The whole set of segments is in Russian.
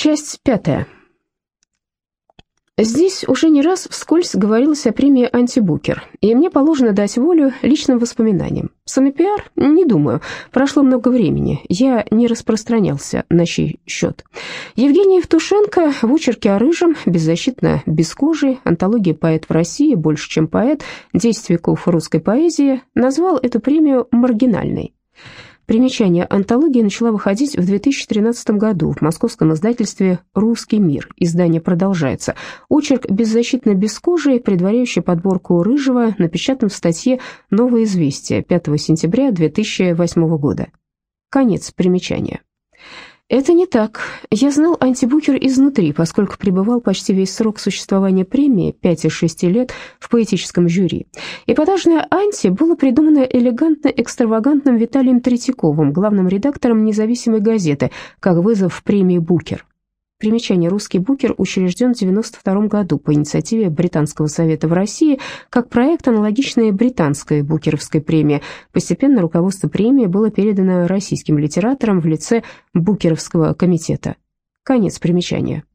Часть 5. Здесь уже не раз вскользь говорилось о премии «Антибукер», и мне положено дать волю личным воспоминаниям. Самопиар? Не думаю. Прошло много времени. Я не распространялся на чей счет. Евгений Евтушенко в очерке о Рыжем, беззащитно бескожий, антология «Поэт в России», больше, чем поэт, 10 веков русской поэзии, назвал эту премию маргинальной. Примечание. Антология начала выходить в 2013 году в московском издательстве «Русский мир». Издание продолжается. Очерк «Беззащитно бескожий», предваряющий подборку Рыжего, напечатан в статье «Новое известие» 5 сентября 2008 года. Конец примечания. Это не так. Я знал «Антибукер» изнутри, поскольку пребывал почти весь срок существования премии, 5 из 6 лет, в поэтическом жюри. Эпатажное «Анти» было придумано элегантно-экстравагантным Виталием Третьяковым, главным редактором независимой газеты, как вызов премии «Букер». Примечание. «Русский Букер» учрежден в 1992 году по инициативе Британского совета в России как проект, аналогичный британской Букеровской премии. Постепенно руководство премии было передано российским литераторам в лице Букеровского комитета. Конец примечания.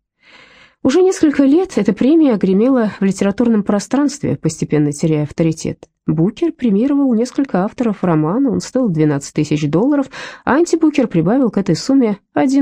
Уже несколько лет эта премия гремела в литературном пространстве, постепенно теряя авторитет. Букер премировал несколько авторов романа, он стоил $12 тысяч, а «Антибукер» прибавил к этой сумме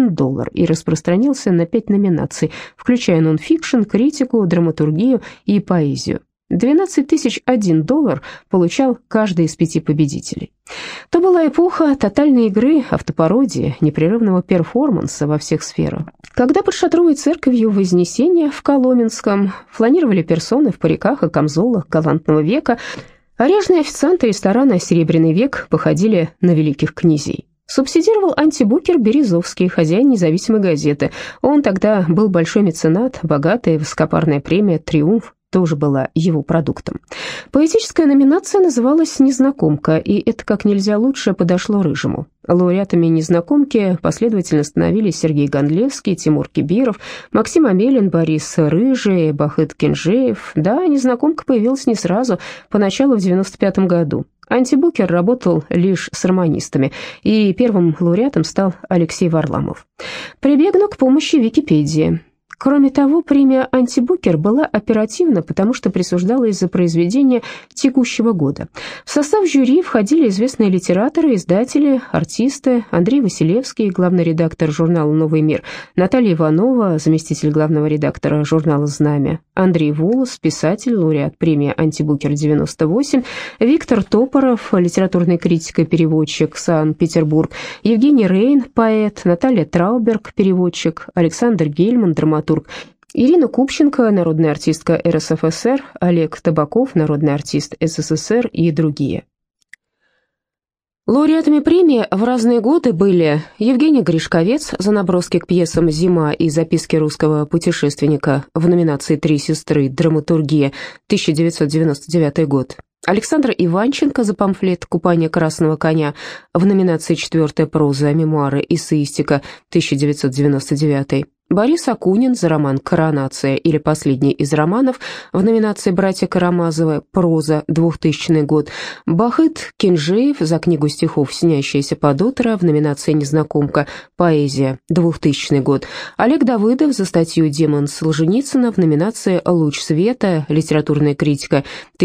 $1 и распространился на 5 номинаций, включая нонфикшн, критику, драматургию и поэзию. $12 тысяч $1 получал каждый из 5 победителей. То была эпоха тотальной игры, автопародии, непрерывного перформанса во всех сферах. Когда под шатровой церковью Вознесения в Коломенском фланировали персоны в париках и камзолах галантного века, орежные официанты ресторана «Серебряный век» походили на великих князей. Субсидировал «Антибукер» Березовский, хозяин независимой газеты. Он тогда был большой меценат, богатая высокопарная премия «Триумф» тоже была его продуктом. Поэтическая номинация называлась «Незнакомка», и это как нельзя лучше подошло Рыжему. Лауреатами «Незнакомки» последовательно становились Сергей Гондлевский, Тимур Кибиров, Максим Амелин, Борис Рыжий, Бахыт Кенжеев. Да, «Незнакомка» появилась не сразу, поначалу в 1995 году. «Антибукер» работал лишь с романистами, и первым лауреатом стал Алексей Варламов. Прибегну к помощи Википедии. Кроме того, премия «Антибукер» была оперативна, потому что присуждалась за произведение текущего года. В состав жюри входили известные литераторы, издатели, артисты: Андрей Василевский, главный редактор журнала «Новый мир», Наталья Иванова, заместитель главного редактора журнала «Знамя», Андрей Волос, писатель, лауреат премии «Антибукер-98», Виктор Топоров, литературный критик и переводчик, Санкт-Петербург, Евгений Рейн, поэт, Наталья Трауберг, переводчик, Александр Гельман, драматург, Ирина Купченко, народная артистка РСФСР, Олег Табаков, народный артист СССР и другие. Лауреатами премии в разные годы были Евгений Гришковец за наброски к пьесам «Зима» и «Записки русского путешественника» в номинации «Три сестры. Драматургия», 1999 год, Александр Иванченко за памфлет «Купание красного коня» в номинации «Четвертая проза. Мемуары. Эссеистика», 1999, Борис Акунин за роман «Коронация» или «Последний из романов» в номинации «Братья Карамазовы. Проза», 2000 год, Бахыт Кенжеев за книгу стихов «Синящаяся под утро» в номинации «Незнакомка. Поэзия», 2000 год, Олег Давыдов за статью «Демон Солженицына» в номинации «Луч света. Литературная критика»,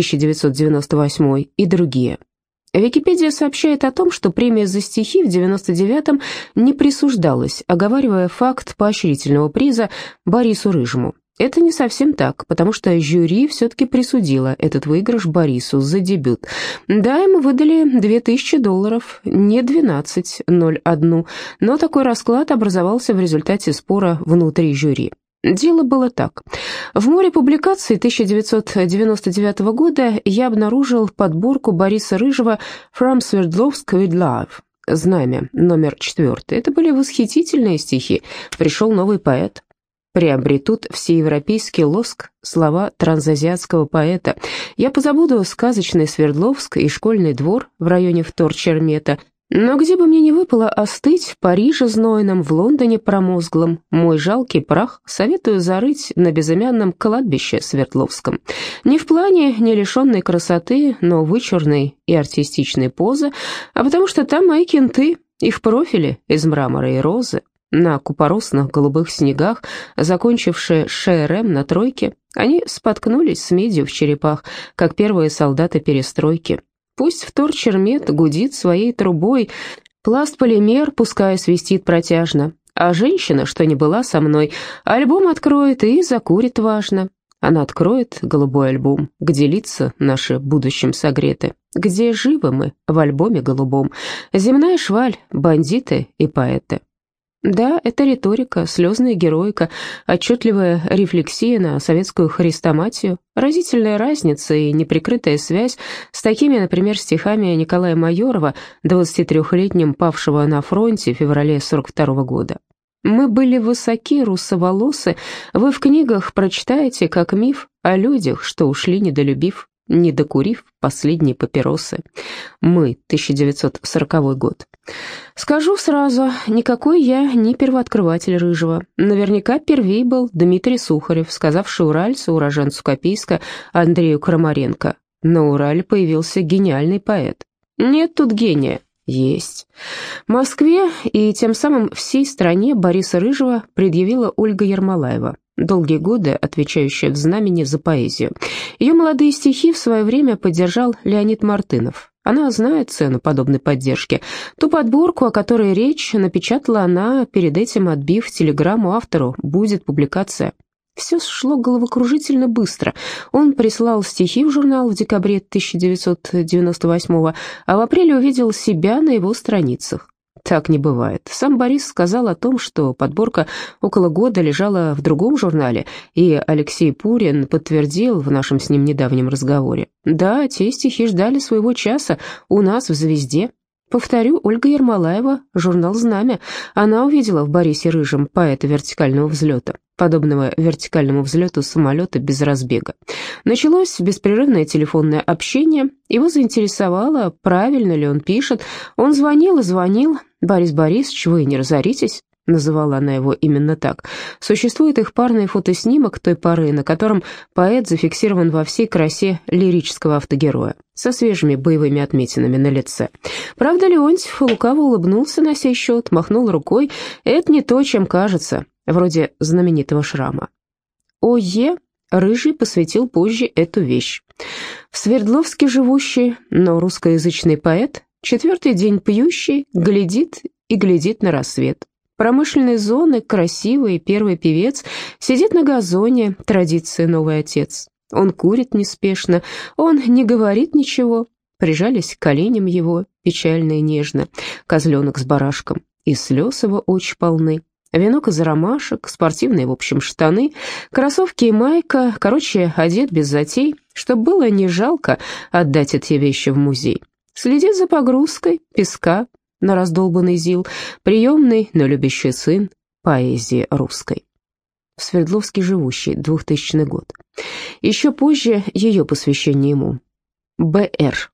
1998 и другие. Википедия сообщает о том, что премия за стихи в 1999-м не присуждалась, оговаривая факт поощрительного приза Борису Рыжему. Это не совсем так, потому что жюри все-таки присудило этот выигрыш Борису за дебют. Да, ему выдали $2000, не 12,01, но такой расклад образовался в результате спора внутри жюри. Дело было так. В море публикаций 1999 года я обнаружил подборку Бориса Рыжего «From Sverdlovsk with Love», «Знамя», номер 4. Это были восхитительные стихи. Пришел новый поэт. Приобретут всеевропейский лоск слова трансазиатского поэта. Я позабуду сказочный Свердловск и школьный двор в районе Вторчермета. Но где бы мне ни выпало остыть, в Париже знойном, в Лондоне промозглом, мой жалкий прах советую зарыть на безымянном кладбище Свердловском. Не в плане не лишенной красоты, но вычурной и артистичной позы, а потому что там мои кенты, их профили из мрамора и розы. На купоросных голубых снегах, закончившие ШРМ на тройке, они споткнулись с медью в черепах, как первые солдаты перестройки. Пусть вторчермет гудит своей трубой, пласт-полимер пускай свистит протяжно, а женщина, что не была со мной, альбом откроет и закурит важно. Она откроет голубой альбом, где лица наши будущим согреты, где живы мы в альбоме голубом, земная шваль, бандиты и поэты. Да, это риторика, слезная героика, отчетливая рефлексия на советскую хрестоматию, разительная разница и неприкрытая связь с такими, например, стихами Николая Майорова, 23-летним павшего на фронте в феврале 42 года. «Мы были высоки, русоволосы, вы в книгах прочитаете, как миф о людях, что ушли, недолюбив, не докурив последние папиросы». Мы, 1940 год. Скажу сразу, никакой я не первооткрыватель Рыжего. Наверняка первей был Дмитрий Сухарев, сказавший уральцу, уроженцу Копейска Андрею Крамаренко: «На Урале появился гениальный поэт». Нет тут гения. Есть. Москве и тем самым всей стране Бориса Рыжего предъявила Ольга Ермолаева, долгие годы отвечающая в знамени за поэзию. Ее молодые стихи в свое время поддержал Леонид Мартынов. Она знает цену подобной поддержки. Ту подборку, о которой речь, напечатала она, перед этим отбив телеграмму автору: «Будет публикация». Все шло головокружительно быстро. Он прислал стихи в журнал в декабре 1998-го, а в апреле увидел себя на его страницах. Так не бывает. Сам Борис сказал о том, что подборка около года лежала в другом журнале, и Алексей Пурин подтвердил в нашем с ним недавнем разговоре: «Да, те стихи ждали своего часа у нас в «Звезде». Повторю, Ольга Ермолаева, журнал «Знамя». Она увидела в Борисе Рыжем поэта вертикального взлета, подобного вертикальному взлету самолета без разбега. Началось беспрерывное телефонное общение. Его заинтересовало, правильно ли он пишет. Он звонил и звонил. «Борис Борисович, вы не разоритесь?» Называла она его именно так. Существует их парный фотоснимок той поры, на котором поэт зафиксирован во всей красе лирического автогероя, со свежими боевыми отметинами на лице. Правда, Леонтьев лукаво улыбнулся на сей счет, махнул рукой. Это не то, чем кажется, вроде знаменитого шрама. О.Е. Рыжий посвятил позже эту вещь. В Свердловске живущий, но русскоязычный поэт, четвертый день пьющий, глядит и глядит на рассвет. Промышленной зоны, красивый первый певец, сидит на газоне, традиции новый отец. Он курит неспешно, он не говорит ничего. Прижались к коленям его, печально и нежно, козленок с барашком, и слез его очи полны. Венок из ромашек, спортивные, в общем, штаны, кроссовки и майка, короче, одет без затей, чтоб было не жалко отдать эти вещи в музей. Следит за погрузкой песка на раздолбанный ЗИЛ, приемный, но любящий сын поэзии русской. В Свердловске живущий, 2000 год. Еще позже ее посвящение ему. Б.Р.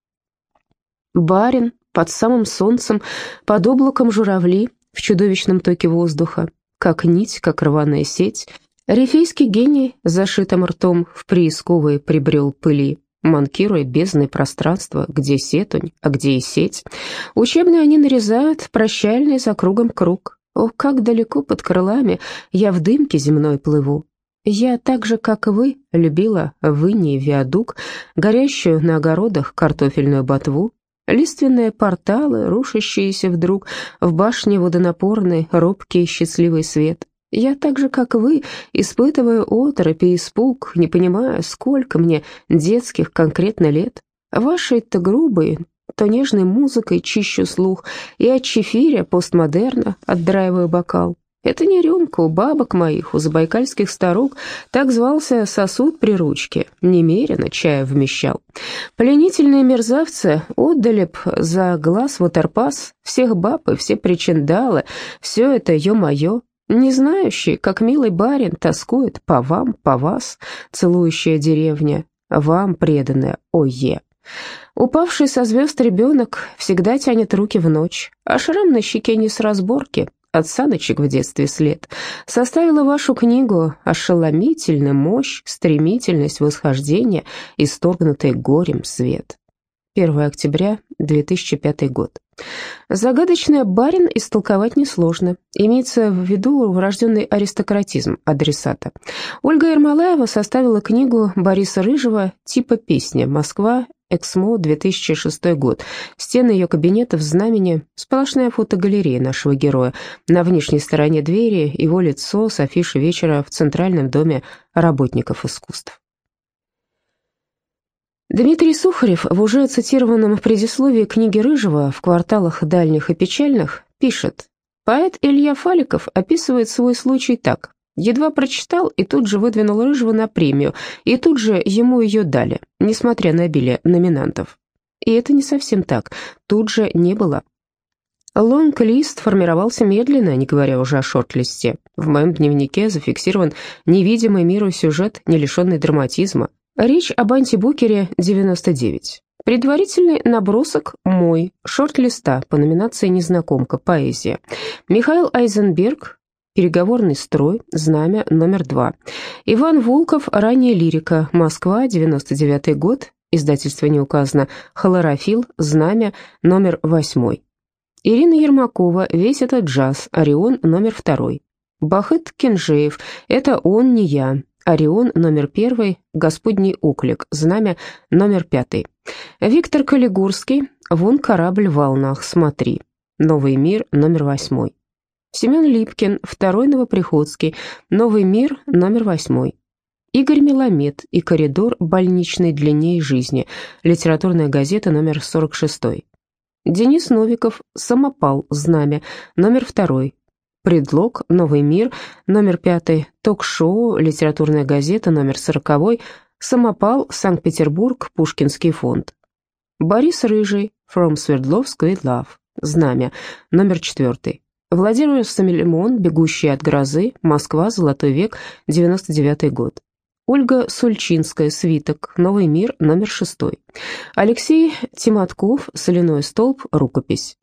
Барин, под самым солнцем, под облаком журавли, в чудовищном токе воздуха, как нить, как рваная сеть. Рифейский гений, зашитым ртом, в приисковой прибрел пыли, манкируя бездной пространства, где сетунь, а где и сеть. Учебные они нарезают, прощальный за кругом круг. О, как далеко под крылами я в дымке земной плыву. Я так же, как и вы, любила в инии виадук, горящую на огородах картофельную ботву, лиственные порталы, рушащиеся вдруг в башне водонапорной, робкий счастливый свет. Я так же, как вы, испытываю оторопь и испуг, не понимая, сколько мне детских конкретно лет. Вашей-то грубой, то нежной музыкой чищу слух, и от чефиря постмодерна отдраиваю бокал. Это не рюмка у бабок моих, у забайкальских старух, так звался сосуд при ручке, немерено чая вмещал. Пленительные мерзавцы отдали б за глаз ватерпас всех баб и все причиндалы, все это ё-моё. Не знающий, как милый барин тоскует по вам, по вас, целующая деревня, вам преданная О.Е. Упавший со звезд ребенок всегда тянет руки в ночь, а шрам на щеке не с разборки, от саночек в детстве след. Составила вашу книгу ошеломительная мощь, стремительность восхождения, исторгнутый горем свет. 1 октября 2005 год. Загадочное «барин» истолковать несложно. Имеется в виду врожденный аристократизм адресата. Ольга Ермолаева составила книгу Бориса Рыжего «Типа песня. Москва. Эксмо. 2006 год». Стены ее кабинета в знамени, сплошная фотогалерея нашего героя. На внешней стороне двери его лицо с афиши вечера в Центральном доме работников искусств. Дмитрий Сухарев в уже цитированном предисловии книги Рыжего «В кварталах дальних и печальных» пишет: «Поэт Илья Фаликов описывает свой случай так. Едва прочитал и тут же выдвинул Рыжего на премию, и тут же ему ее дали, несмотря на обилие номинантов». И это не совсем так, тут же не было. Лонг-лист формировался медленно, не говоря уже о шорт-листе. В моем дневнике зафиксирован невидимый миру сюжет, не лишенный драматизма. Речь об антибукере 99. Предварительный набросок мой, шорт-листа по номинации «Незнакомка. Поэзия». Михаил Айзенберг, «Переговорный строй. Знамя. Номер 2». Иван Волков, «Ранняя лирика. Москва. 99 год». Издательство не указано. «Хлорофилл. Знамя. Номер 8». Ирина Ермакова, «Весь этот джаз. Орион. Номер 2». Бахыт Кенжеев, «Это он, не я». Орион, номер 1, Господний оклик, знамя, номер 5. Виктор Калигурский, «Вон корабль в волнах, смотри». Новый мир, номер 8. Семен Липкин, второй Новоприходский, Новый мир, номер 8. Игорь Меламед и коридор больничной длиннее жизни, литературная газета, номер 46. Денис Новиков, «Самопал, знамя», номер 2. Предлог, Новый мир, номер 5, ток-шоу, литературная газета, номер 40, Самопал, Санкт-Петербург, Пушкинский фонд. Борис Рыжий, From Свердловск with Love, знамя, номер 4. Владимир Самилимон, Бегущий от грозы, Москва, Золотой век, 99 год. Ольга Сульчинская, Свиток, Новый мир, номер 6. Алексей Тиматков, Соляной столб, рукопись.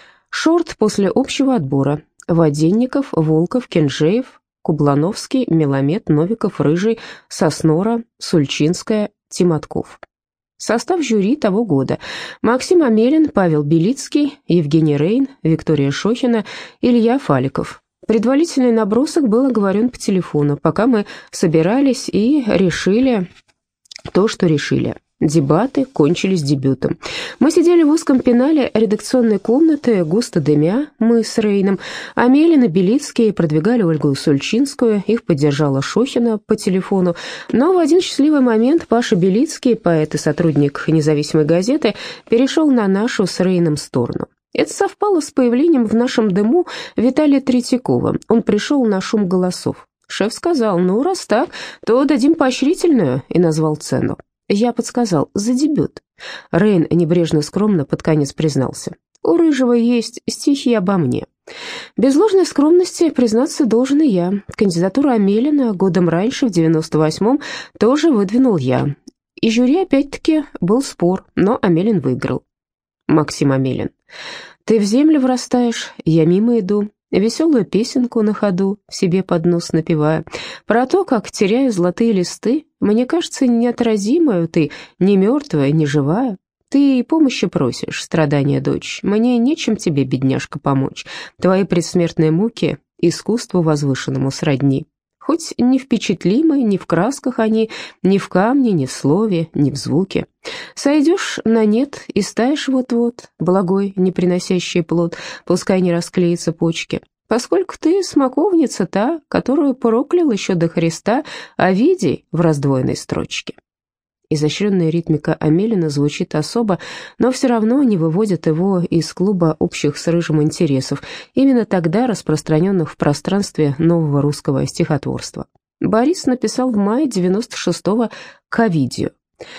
Шорт после общего отбора. Воденников, Волков, Кенжеев, Кублановский, Меламед, Новиков, Рыжий, Соснора, Сульчинская, Тиматков. Состав жюри того года: Максим Амелин, Павел Белицкий, Евгений Рейн, Виктория Шохина, Илья Фаликов. Предварительный набросок был оговорен по телефону, пока мы собирались и решили то, что решили. Дебаты кончились дебютом. Мы сидели в узком пенале редакционной комнаты, густо дымя, мы с Рейном. Амелин и Белицкий продвигали Ольгу Сульчинскую, их поддержала Шохина по телефону. Но в один счастливый момент Паша Белицкий, поэт и сотрудник независимой газеты, перешел на нашу с Рейном сторону. Это совпало с появлением в нашем дыму Виталия Третьякова. Он пришел на шум голосов. Шеф сказал: «Ну, раз так, то дадим поощрительную», и назвал цену. Я подсказал: «За дебют». Рейн небрежно скромно под конец признался: «У Рыжего есть стихи обо мне». Без ложной скромности признаться должен и я. Кандидатуру Амелина годом раньше, в 98-м, тоже выдвинул я. И жюри опять-таки был спор, но Амелин выиграл. Максим Амелин. «Ты в землю врастаешь, я мимо иду». Веселую песенку на ходу, себе под нос напевая, про то, как теряю золотые листы. Мне кажется, неотразимую ты, не мертвая, не живая. Ты помощи просишь, страдания дочь, мне нечем тебе, бедняжка, помочь. Твои предсмертные муки искусству возвышенному сродни. Хоть не впечатлимы ни в красках они, ни в камне, ни в слове, ни в звуке. Сойдешь на нет и стаешь вот-вот, благой, не приносящий плод, пускай не расклеятся почки. Поскольку ты смоковница та, которую проклял еще до Христа Овидий в раздвоенной строчке». Изощренная ритмика Амелина звучит особо, но все равно не выводит его из клуба общих с Рыжим интересов, именно тогда распространенных в пространстве нового русского стихотворства. Борис написал в мае 96-го к Овидию: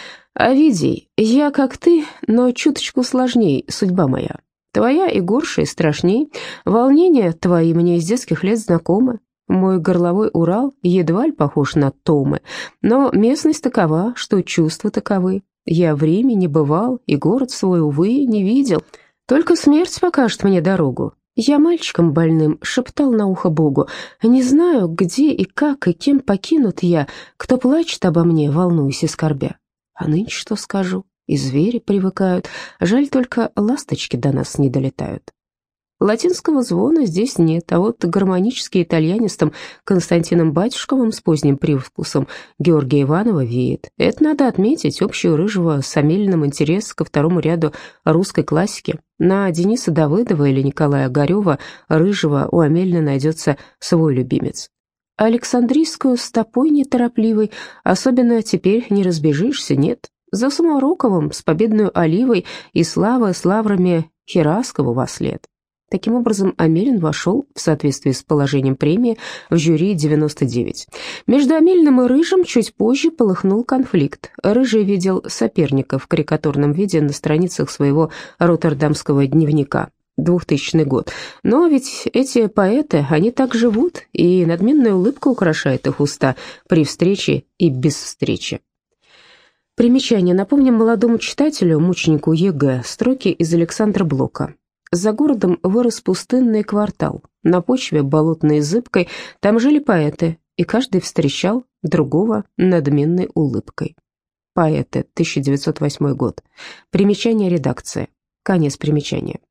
«Овидий, я как ты, но чуточку сложней судьба моя. Твоя и горше, и страшней. Волнения твои мне с детских лет знакомы. Мой горловой Урал едва ли похож на Томы, но местность такова, что чувства таковы. Я в Риме не бывал и город свой, увы, не видел. Только смерть покажет мне дорогу. Я мальчиком больным шептал на ухо Богу: не знаю, где и как и кем покинут я, кто плачет обо мне, волнуясь и скорбя. А нынче что скажу? и звери привыкают. Жаль, только ласточки до нас не долетают. Латинского звона здесь нет, а вот гармонически итальянистом Константином Батюшковым с поздним привкусом Георгия Иванова веет. Это надо отметить, общий у Рыжего с Амелиным интерес ко второму ряду русской классики. На Дениса Давыдова или Николая Огарева Рыжего у Амелина найдется свой любимец. Александрийскую стопой неторопливой особенно теперь не разбежишься, нет. За Сумароковым с победной оливой и слава с лаврами Хераскову вослед. Таким образом, Амелин вошел, в соответствии с положением премии, в жюри 99. Между Амелиным и Рыжим чуть позже полыхнул конфликт. Рыжий видел соперника в карикатурном виде на страницах своего роттердамского дневника. 2000 год. Но ведь эти поэты, они так живут, и надменная улыбка украшает их уста при встрече и без встречи. Примечание. Напомним молодому читателю, мученику ЕГЭ, строки из Александра Блока. За городом вырос пустынный квартал, на почве болотной зыбкой, там жили поэты, и каждый встречал другого надменной улыбкой. Поэты, 1908 год. Примечание редакции. Конец примечания.